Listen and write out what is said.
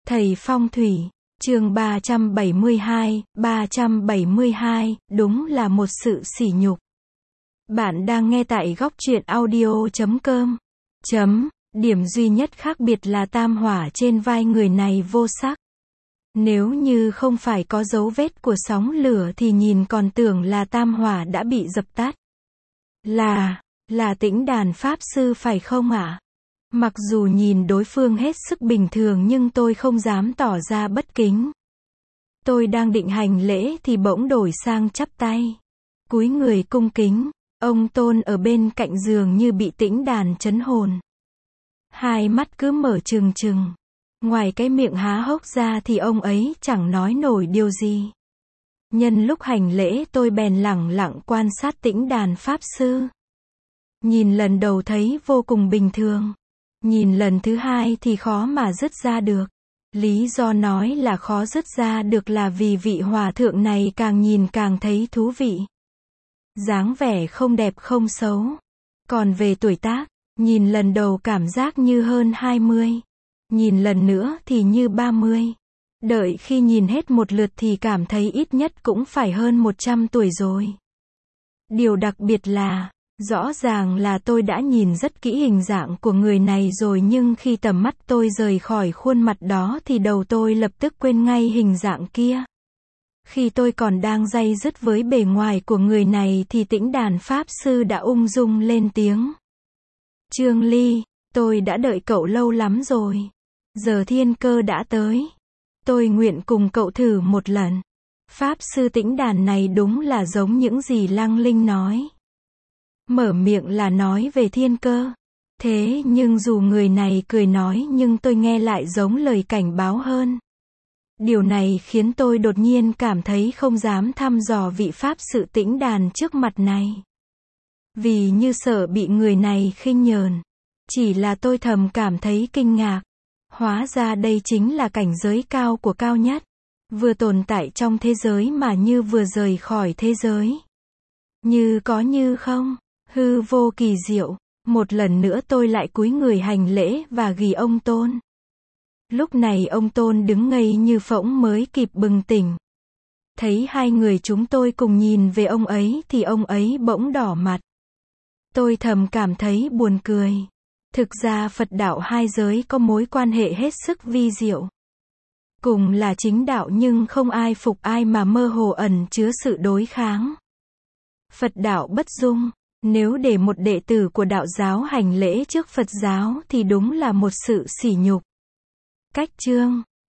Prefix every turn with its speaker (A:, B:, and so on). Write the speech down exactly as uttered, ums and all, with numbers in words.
A: Thầy phong thủy, chương ba trăm bảy mươi hai, ba trăm bảy mươi hai, đúng là một sự sỉ nhục. Bạn đang nghe tại góc truyện audio chấm com. Chấm, điểm duy nhất khác biệt là tam hỏa trên vai người này vô sắc. Nếu như không phải có dấu vết của sóng lửa thì nhìn còn tưởng là tam hỏa đã bị dập tắt. Là, là Tĩnh Đàn Pháp Sư phải không ạ? Mặc dù nhìn đối phương hết sức bình thường nhưng tôi không dám tỏ ra bất kính. Tôi đang định hành lễ thì bỗng đổi sang chắp tay. Cúi người cung kính, ông Tôn ở bên cạnh giường như bị Tĩnh Đàn chấn hồn. Hai mắt cứ mở trừng trừng. Ngoài cái miệng há hốc ra thì ông ấy chẳng nói nổi điều gì. Nhân lúc hành lễ tôi bèn lẳng lặng quan sát Tĩnh Đàn Pháp Sư. Nhìn lần đầu thấy vô cùng bình thường. Nhìn lần thứ hai thì khó mà dứt ra được. Lý do nói là khó dứt ra được là vì vị hòa thượng này càng nhìn càng thấy thú vị. Dáng vẻ không đẹp không xấu. Còn về tuổi tác, nhìn lần đầu cảm giác như hơn hai mươi. Nhìn lần nữa thì như ba mươi. Đợi khi nhìn hết một lượt thì cảm thấy ít nhất cũng phải hơn một trăm tuổi rồi. Điều đặc biệt là, rõ ràng là tôi đã nhìn rất kỹ hình dạng của người này rồi nhưng khi tầm mắt tôi rời khỏi khuôn mặt đó thì đầu tôi lập tức quên ngay hình dạng kia. Khi tôi còn đang day dứt với bề ngoài của người này thì Tĩnh Đàn Pháp Sư đã ung dung lên tiếng. Trương Ly, tôi đã đợi cậu lâu lắm rồi. Giờ thiên cơ đã tới. Tôi nguyện cùng cậu thử một lần. Pháp Sư Tĩnh Đàn này đúng là giống những gì Lăng Linh nói. Mở miệng là nói về thiên cơ. Thế nhưng dù người này cười nói nhưng tôi nghe lại giống lời cảnh báo hơn. Điều này khiến tôi đột nhiên cảm thấy không dám thăm dò vị Pháp Sư Tĩnh Đàn trước mặt này. Vì như sợ bị người này khinh nhờn. Chỉ là tôi thầm cảm thấy kinh ngạc. Hóa ra đây chính là cảnh giới cao của cao nhất. Vừa tồn tại trong thế giới mà như vừa rời khỏi thế giới. Như có như không. Hư vô kỳ diệu. Một lần nữa tôi lại cúi người hành lễ và ghi ông Tôn. Lúc này ông Tôn đứng ngây như phỗng mới kịp bừng tỉnh. Thấy hai người chúng tôi cùng nhìn về ông ấy thì ông ấy bỗng đỏ mặt. Tôi thầm cảm thấy buồn cười. Thực ra Phật đạo hai giới có mối quan hệ hết sức vi diệu. Cùng là chính đạo nhưng không ai phục ai mà mơ hồ ẩn chứa sự đối kháng. Phật đạo bất dung. Nếu để một đệ tử của đạo giáo hành lễ trước Phật giáo thì đúng là một sự sỉ nhục. Cách chương